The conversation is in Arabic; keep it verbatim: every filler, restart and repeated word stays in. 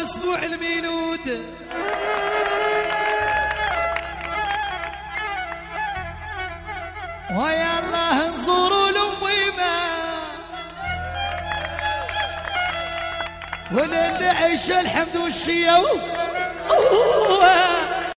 اسبوع الميلود ويا الله نزوروا لامي ما وللي عيش الحمد والشيا